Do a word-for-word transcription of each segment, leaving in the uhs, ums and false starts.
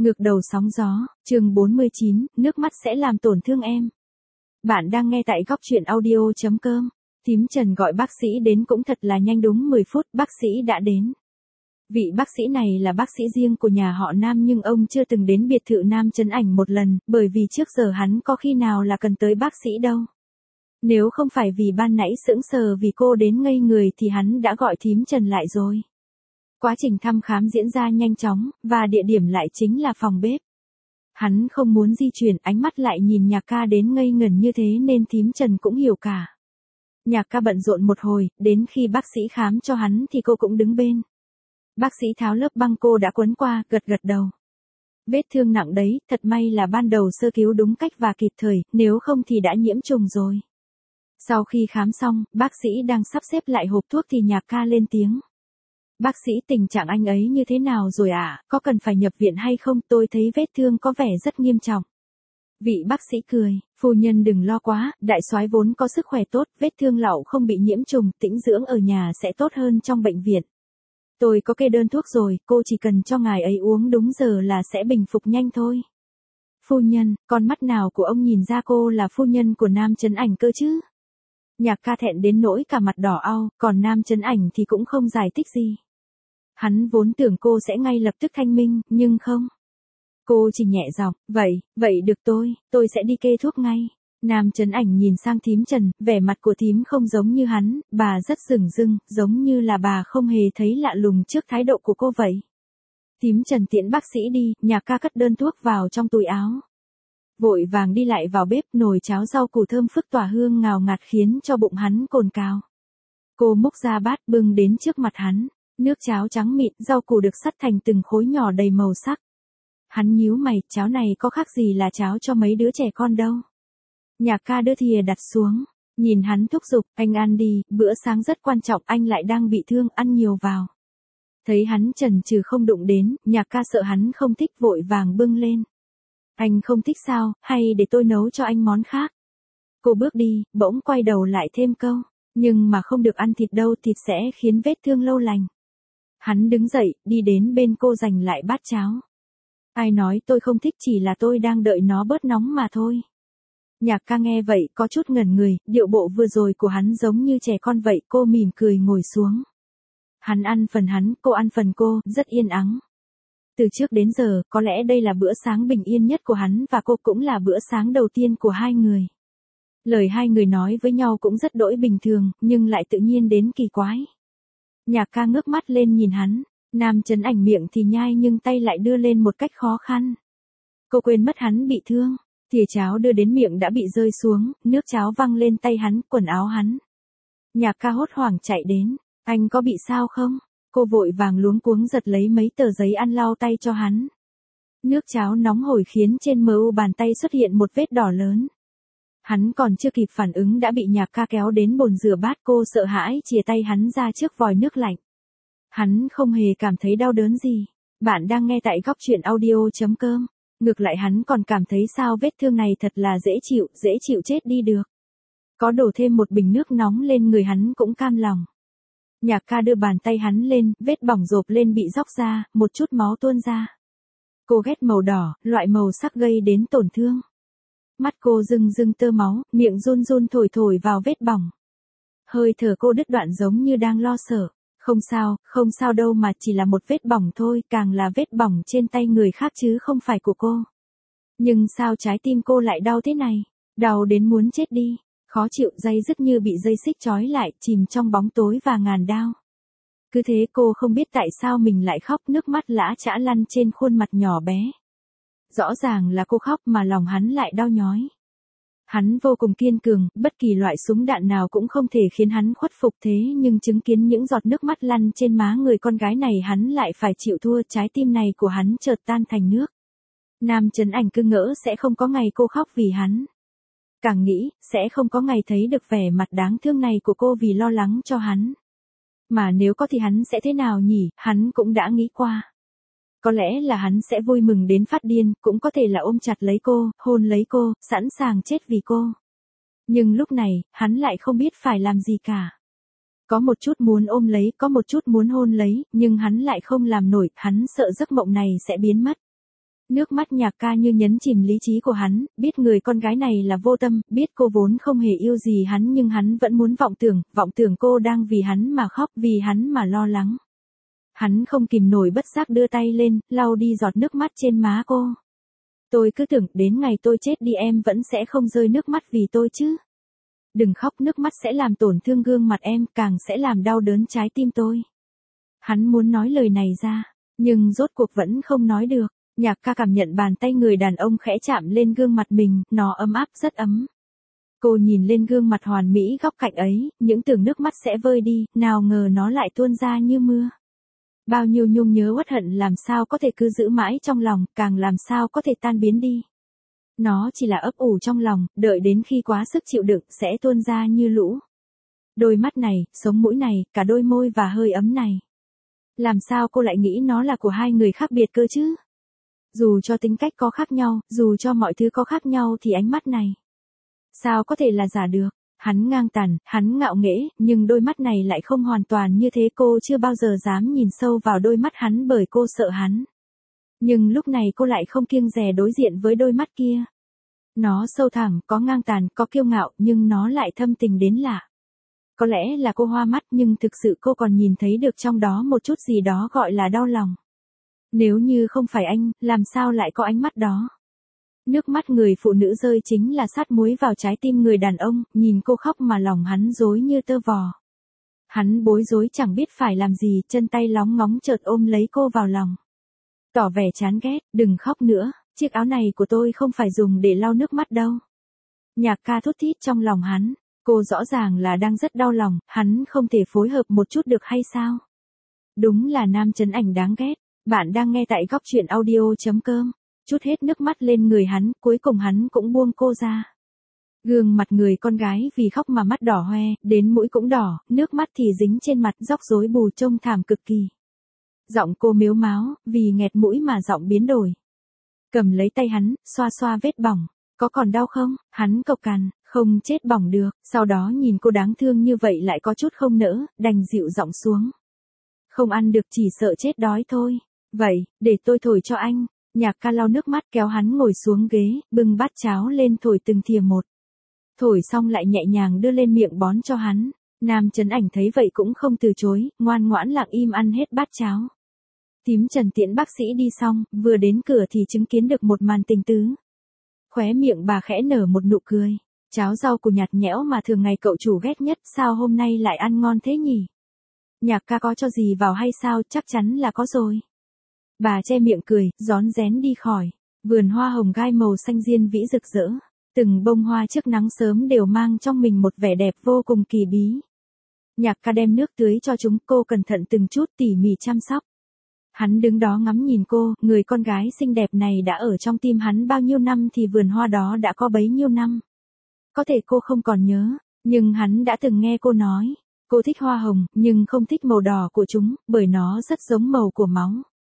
Ngược đầu sóng gió, chương bốn mươi chín, nước mắt sẽ làm tổn thương em. Bạn đang nghe tại góc truyện audio chấm com. Thím Trần gọi bác sĩ đến cũng thật là nhanh, đúng mười phút bác sĩ đã đến. Vị bác sĩ này là bác sĩ riêng của nhà họ Nam, nhưng ông chưa từng đến biệt thự Nam Trấn Ảnh một lần, bởi vì trước giờ hắn có khi nào là cần tới bác sĩ đâu. Nếu không phải vì ban nãy sững sờ vì cô đến ngây người thì hắn đã gọi thím Trần lại rồi. Quá trình thăm khám diễn ra nhanh chóng, và địa điểm lại chính là phòng bếp. Hắn không muốn di chuyển, ánh mắt lại nhìn Nhạc Ca đến ngây ngẩn như thế nên thím Trần cũng hiểu cả. Nhạc Ca bận rộn một hồi, đến khi bác sĩ khám cho hắn thì cô cũng đứng bên. Bác sĩ tháo lớp băng cô đã quấn qua, gật gật đầu. Vết thương nặng đấy, thật may là ban đầu sơ cứu đúng cách và kịp thời, nếu không thì đã nhiễm trùng rồi. Sau khi khám xong, bác sĩ đang sắp xếp lại hộp thuốc thì Nhạc Ca lên tiếng. Bác sĩ, tình trạng anh ấy như thế nào rồi ạ? À? Có cần phải nhập viện hay không? Tôi thấy vết thương có vẻ rất nghiêm trọng. Vị bác sĩ cười, phu nhân đừng lo quá, đại soái vốn có sức khỏe tốt, vết thương lậu không bị nhiễm trùng, tĩnh dưỡng ở nhà sẽ tốt hơn trong bệnh viện. Tôi có kê đơn thuốc rồi, cô chỉ cần cho ngài ấy uống đúng giờ là sẽ bình phục nhanh thôi. Phu nhân, con mắt nào của ông nhìn ra cô là phu nhân của Nam Trấn Ảnh cơ chứ? Nhạc Ca thẹn đến nỗi cả mặt đỏ au, còn Nam Trấn Ảnh thì cũng không giải thích gì. Hắn vốn tưởng cô sẽ ngay lập tức thanh minh, nhưng không. Cô chỉ nhẹ giọng, vậy, vậy được tôi, tôi sẽ đi kê thuốc ngay. Nam Trấn Ảnh nhìn sang thím Trần, vẻ mặt của thím không giống như hắn, bà rất rừng rưng, giống như là bà không hề thấy lạ lùng trước thái độ của cô vậy. Thím Trần tiễn bác sĩ đi, Nhạc Ca cất đơn thuốc vào trong túi áo. Vội vàng đi lại vào bếp, nồi cháo rau củ thơm phức tỏa hương ngào ngạt khiến cho bụng hắn cồn cào. Cô múc ra bát bưng đến trước mặt hắn. Nước cháo trắng mịn, rau củ được sắt thành từng khối nhỏ đầy màu sắc. Hắn nhíu mày, cháo này có khác gì là cháo cho mấy đứa trẻ con đâu. Nhạc Ca đưa thìa đặt xuống, nhìn hắn thúc giục, anh ăn đi, bữa sáng rất quan trọng, anh lại đang bị thương, ăn nhiều vào. Thấy hắn chần chừ không đụng đến, Nhạc Ca sợ hắn không thích vội vàng bưng lên. Anh không thích sao, hay để tôi nấu cho anh món khác. Cô bước đi, bỗng quay đầu lại thêm câu, nhưng mà không được ăn thịt đâu, thịt sẽ khiến vết thương lâu lành. Hắn đứng dậy, đi đến bên cô giành lại bát cháo. Ai nói tôi không thích, chỉ là tôi đang đợi nó bớt nóng mà thôi. Nhạc Ca nghe vậy có chút ngẩn người, điệu bộ vừa rồi của hắn giống như trẻ con vậy, cô mỉm cười ngồi xuống. Hắn ăn phần hắn, cô ăn phần cô, rất yên ắng. Từ trước đến giờ, có lẽ đây là bữa sáng bình yên nhất của hắn và cô, cũng là bữa sáng đầu tiên của hai người. Lời hai người nói với nhau cũng rất đỗi bình thường, nhưng lại tự nhiên đến kỳ quái. Nhạc Ca ngước mắt lên nhìn hắn, Nam Trấn Ảnh miệng thì nhai nhưng tay lại đưa lên một cách khó khăn. Cô quên mất hắn bị thương, thìa cháo đưa đến miệng đã bị rơi xuống, nước cháo văng lên tay hắn, quần áo hắn. Nhạc Ca hốt hoảng chạy đến, anh có bị sao không? Cô vội vàng luống cuống giật lấy mấy tờ giấy ăn lau tay cho hắn. Nước cháo nóng hổi khiến trên mờ u bàn tay xuất hiện một vết đỏ lớn. Hắn còn chưa kịp phản ứng đã bị Nhạc Ca kéo đến bồn rửa bát, cô sợ hãi chìa tay hắn ra trước vòi nước lạnh. Hắn không hề cảm thấy đau đớn gì. Bạn đang nghe tại góc truyện audio chấm com. Ngược lại hắn còn cảm thấy sao vết thương này thật là dễ chịu, dễ chịu chết đi được. Có đổ thêm một bình nước nóng lên người hắn cũng cam lòng. Nhạc Ca đưa bàn tay hắn lên, vết bỏng rộp lên bị róc ra, một chút máu tuôn ra. Cô ghét màu đỏ, loại màu sắc gây đến tổn thương. Mắt cô rưng rưng tơ máu, miệng run run thổi thổi vào vết bỏng. Hơi thở cô đứt đoạn giống như đang lo sợ. Không sao, không sao đâu mà chỉ là một vết bỏng thôi, càng là vết bỏng trên tay người khác chứ không phải của cô. Nhưng sao trái tim cô lại đau thế này? Đau đến muốn chết đi, khó chịu, day dứt như bị dây xích trói lại, chìm trong bóng tối và ngàn đao. Cứ thế cô không biết tại sao mình lại khóc, nước mắt lã chã lăn trên khuôn mặt nhỏ bé. Rõ ràng là cô khóc mà lòng hắn lại đau nhói. Hắn vô cùng kiên cường, bất kỳ loại súng đạn nào cũng không thể khiến hắn khuất phục, thế nhưng chứng kiến những giọt nước mắt lăn trên má người con gái này hắn lại phải chịu thua, trái tim này của hắn chợt tan thành nước. Nam Trấn Ảnh cứ ngỡ sẽ không có ngày cô khóc vì hắn. Càng nghĩ, sẽ không có ngày thấy được vẻ mặt đáng thương này của cô vì lo lắng cho hắn. Mà nếu có thì hắn sẽ thế nào nhỉ, hắn cũng đã nghĩ qua. Có lẽ là hắn sẽ vui mừng đến phát điên, cũng có thể là ôm chặt lấy cô, hôn lấy cô, sẵn sàng chết vì cô. Nhưng lúc này, hắn lại không biết phải làm gì cả. Có một chút muốn ôm lấy, có một chút muốn hôn lấy, nhưng hắn lại không làm nổi, hắn sợ giấc mộng này sẽ biến mất. Nước mắt Nhạc Ca như nhấn chìm lý trí của hắn, biết người con gái này là vô tâm, biết cô vốn không hề yêu gì hắn nhưng hắn vẫn muốn vọng tưởng, vọng tưởng cô đang vì hắn mà khóc, vì hắn mà lo lắng. Hắn không kìm nổi bất giác đưa tay lên, lau đi giọt nước mắt trên má cô. Tôi cứ tưởng đến ngày tôi chết đi em vẫn sẽ không rơi nước mắt vì tôi chứ. Đừng khóc, nước mắt sẽ làm tổn thương gương mặt em, càng sẽ làm đau đớn trái tim tôi. Hắn muốn nói lời này ra, nhưng rốt cuộc vẫn không nói được. Nhạc Ca cảm nhận bàn tay người đàn ông khẽ chạm lên gương mặt mình, nó ấm áp rất ấm. Cô nhìn lên gương mặt hoàn mỹ góc cạnh ấy, những tưởng nước mắt sẽ vơi đi, nào ngờ nó lại tuôn ra như mưa. Bao nhiêu nhung nhớ uất hận làm sao có thể cứ giữ mãi trong lòng, càng làm sao có thể tan biến đi. Nó chỉ là ấp ủ trong lòng, đợi đến khi quá sức chịu đựng sẽ tuôn ra như lũ. Đôi mắt này, sống mũi này, cả đôi môi và hơi ấm này. Làm sao cô lại nghĩ nó là của hai người khác biệt cơ chứ? Dù cho tính cách có khác nhau, dù cho mọi thứ có khác nhau thì ánh mắt này. Sao có thể là giả được? Hắn ngang tàn, hắn ngạo nghễ, nhưng đôi mắt này lại không hoàn toàn như thế. Cô chưa bao giờ dám nhìn sâu vào đôi mắt hắn bởi cô sợ hắn. Nhưng lúc này cô lại không kiêng dè đối diện với đôi mắt kia. Nó sâu thẳm, có ngang tàn, có kiêu ngạo, nhưng nó lại thâm tình đến lạ. Có lẽ là cô hoa mắt nhưng thực sự cô còn nhìn thấy được trong đó một chút gì đó gọi là đau lòng. Nếu như không phải anh, làm sao lại có ánh mắt đó? Nước mắt người phụ nữ rơi chính là sát muối vào trái tim người đàn ông, nhìn cô khóc mà lòng hắn rối như tơ vò. Hắn bối rối chẳng biết phải làm gì, chân tay lóng ngóng chợt ôm lấy cô vào lòng. Tỏ vẻ chán ghét, đừng khóc nữa, chiếc áo này của tôi không phải dùng để lau nước mắt đâu. Nhạc Ca thút thít trong lòng hắn, cô rõ ràng là đang rất đau lòng, hắn không thể phối hợp một chút được hay sao? Đúng là nam trấn ảnh đáng ghét. Bạn đang nghe tại góc truyện audio chấm com. Chút hết nước mắt lên người hắn, cuối cùng hắn cũng buông cô ra. Gương mặt người con gái vì khóc mà mắt đỏ hoe, đến mũi cũng đỏ, nước mắt thì dính trên mặt, róc rối bù trông thảm cực kỳ. Giọng cô mếu máo, vì nghẹt mũi mà giọng biến đổi. Cầm lấy tay hắn, xoa xoa vết bỏng. Có còn đau không? Hắn cộc cằn, không chết bỏng được. Sau đó nhìn cô đáng thương như vậy lại có chút không nỡ, đành dịu giọng xuống. Không ăn được chỉ sợ chết đói thôi. Vậy, để tôi thổi cho anh. Nhạc Ca lau nước mắt kéo hắn ngồi xuống ghế, bưng bát cháo lên thổi từng thìa một. Thổi xong lại nhẹ nhàng đưa lên miệng bón cho hắn. Nam trấn ảnh thấy vậy cũng không từ chối, ngoan ngoãn lặng im ăn hết bát cháo. Tím Trần tiễn bác sĩ đi xong, vừa đến cửa thì chứng kiến được một màn tình tứ. Khóe miệng bà khẽ nở một nụ cười. Cháo rau củ nhạt nhẽo mà thường ngày cậu chủ ghét nhất, sao hôm nay lại ăn ngon thế nhỉ? Nhạc Ca có cho gì vào hay sao? Chắc chắn là có rồi. Bà che miệng cười, rón rén đi khỏi. Vườn hoa hồng gai màu xanh diên vĩ rực rỡ. Từng bông hoa trước nắng sớm đều mang trong mình một vẻ đẹp vô cùng kỳ bí. Nhạc Ca đem nước tưới cho chúng, cô cẩn thận từng chút tỉ mỉ chăm sóc. Hắn đứng đó ngắm nhìn cô, người con gái xinh đẹp này đã ở trong tim hắn bao nhiêu năm thì vườn hoa đó đã có bấy nhiêu năm. Có thể cô không còn nhớ, nhưng hắn đã từng nghe cô nói. Cô thích hoa hồng, nhưng không thích màu đỏ của chúng, bởi nó rất giống màu của máu.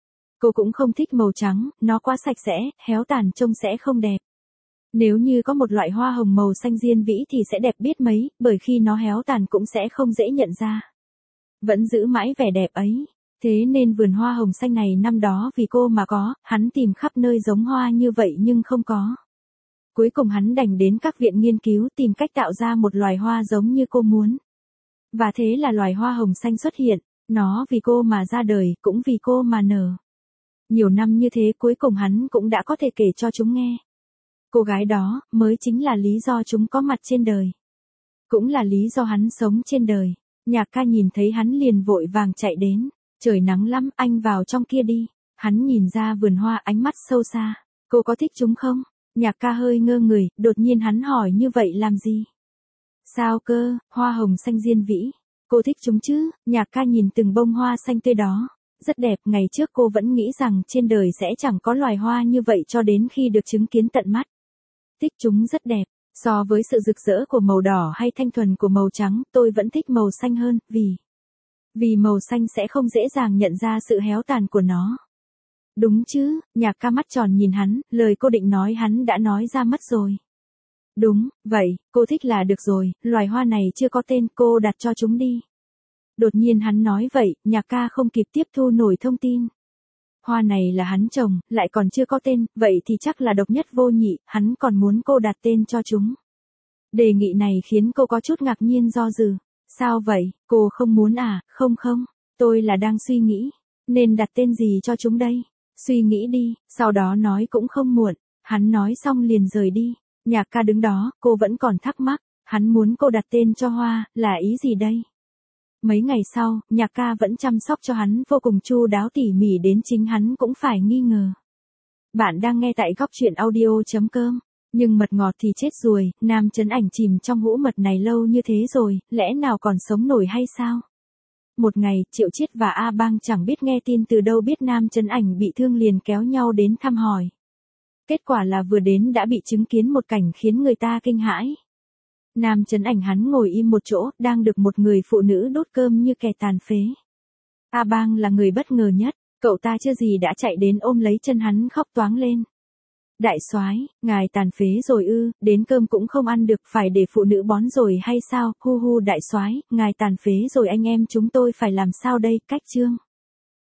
Cô cũng không thích màu trắng, nó quá sạch sẽ, héo tàn trông sẽ không đẹp. Nếu như có một loại hoa hồng màu xanh diên vĩ thì sẽ đẹp biết mấy, bởi khi nó héo tàn cũng sẽ không dễ nhận ra. Vẫn giữ mãi vẻ đẹp ấy. Thế nên vườn hoa hồng xanh này năm đó vì cô mà có, hắn tìm khắp nơi giống hoa như vậy nhưng không có. Cuối cùng hắn đành đến các viện nghiên cứu tìm cách tạo ra một loài hoa giống như cô muốn. Và thế là loài hoa hồng xanh xuất hiện, nó vì cô mà ra đời, cũng vì cô mà nở. Nhiều năm như thế cuối cùng hắn cũng đã có thể kể cho chúng nghe. Cô gái đó, mới chính là lý do chúng có mặt trên đời. Cũng là lý do hắn sống trên đời. Nhạc Ca nhìn thấy hắn liền vội vàng chạy đến. Trời nắng lắm, anh vào trong kia đi. Hắn nhìn ra vườn hoa ánh mắt sâu xa. Cô có thích chúng không? Nhạc Ca hơi ngơ người, đột nhiên hắn hỏi như vậy làm gì? Sao cơ, hoa hồng xanh diên vĩ. Cô thích chúng chứ? Nhạc Ca nhìn từng bông hoa xanh tươi đó. Rất đẹp, ngày trước cô vẫn nghĩ rằng trên đời sẽ chẳng có loài hoa như vậy cho đến khi được chứng kiến tận mắt. Thích chúng rất đẹp. So với sự rực rỡ của màu đỏ hay thanh thuần của màu trắng, tôi vẫn thích màu xanh hơn, vì... Vì màu xanh sẽ không dễ dàng nhận ra sự héo tàn của nó. Đúng chứ, Nhạc Ca mắt tròn nhìn hắn, lời cô định nói hắn đã nói ra mất rồi. Đúng, vậy, cô thích là được rồi, loài hoa này chưa có tên, cô đặt cho chúng đi. Đột nhiên hắn nói vậy, Nhạc Ca không kịp tiếp thu nổi thông tin. Hoa này là hắn trồng, lại còn chưa có tên, vậy thì chắc là độc nhất vô nhị, hắn còn muốn cô đặt tên cho chúng. Đề nghị này khiến cô có chút ngạc nhiên do dự. Sao vậy, cô không muốn à? Không không, tôi là đang suy nghĩ, nên đặt tên gì cho chúng đây? Suy nghĩ đi, sau đó nói cũng không muộn. Hắn nói xong liền rời đi. Nhạc ca đứng đó, cô vẫn còn thắc mắc, hắn muốn cô đặt tên cho Hoa, là ý gì đây? Mấy ngày sau, nhạc ca vẫn chăm sóc cho hắn vô cùng chu đáo tỉ mỉ đến chính hắn cũng phải nghi ngờ. Bạn đang nghe tại góc truyện audio.com. Nhưng mật ngọt thì chết rồi, Nam Chấn Ảnh chìm trong hũ mật này lâu như thế rồi, lẽ nào còn sống nổi hay sao? Một ngày, Triệu Chiết và A Bang chẳng biết nghe tin từ đâu biết Nam Chấn Ảnh bị thương liền kéo nhau đến thăm hỏi. Kết quả là vừa đến đã bị chứng kiến một cảnh khiến người ta kinh hãi. Nam Chấn Ảnh hắn ngồi im một chỗ, đang được một người phụ nữ đốt cơm như kẻ tàn phế. A Bang là người bất ngờ nhất, cậu ta chưa gì đã chạy đến ôm lấy chân hắn khóc toáng lên. Đại soái, ngài tàn phế rồi ư, đến cơm cũng không ăn được, phải để phụ nữ bón rồi hay sao? Hu hu đại soái, ngài tàn phế rồi anh em chúng tôi phải làm sao đây? Cách chương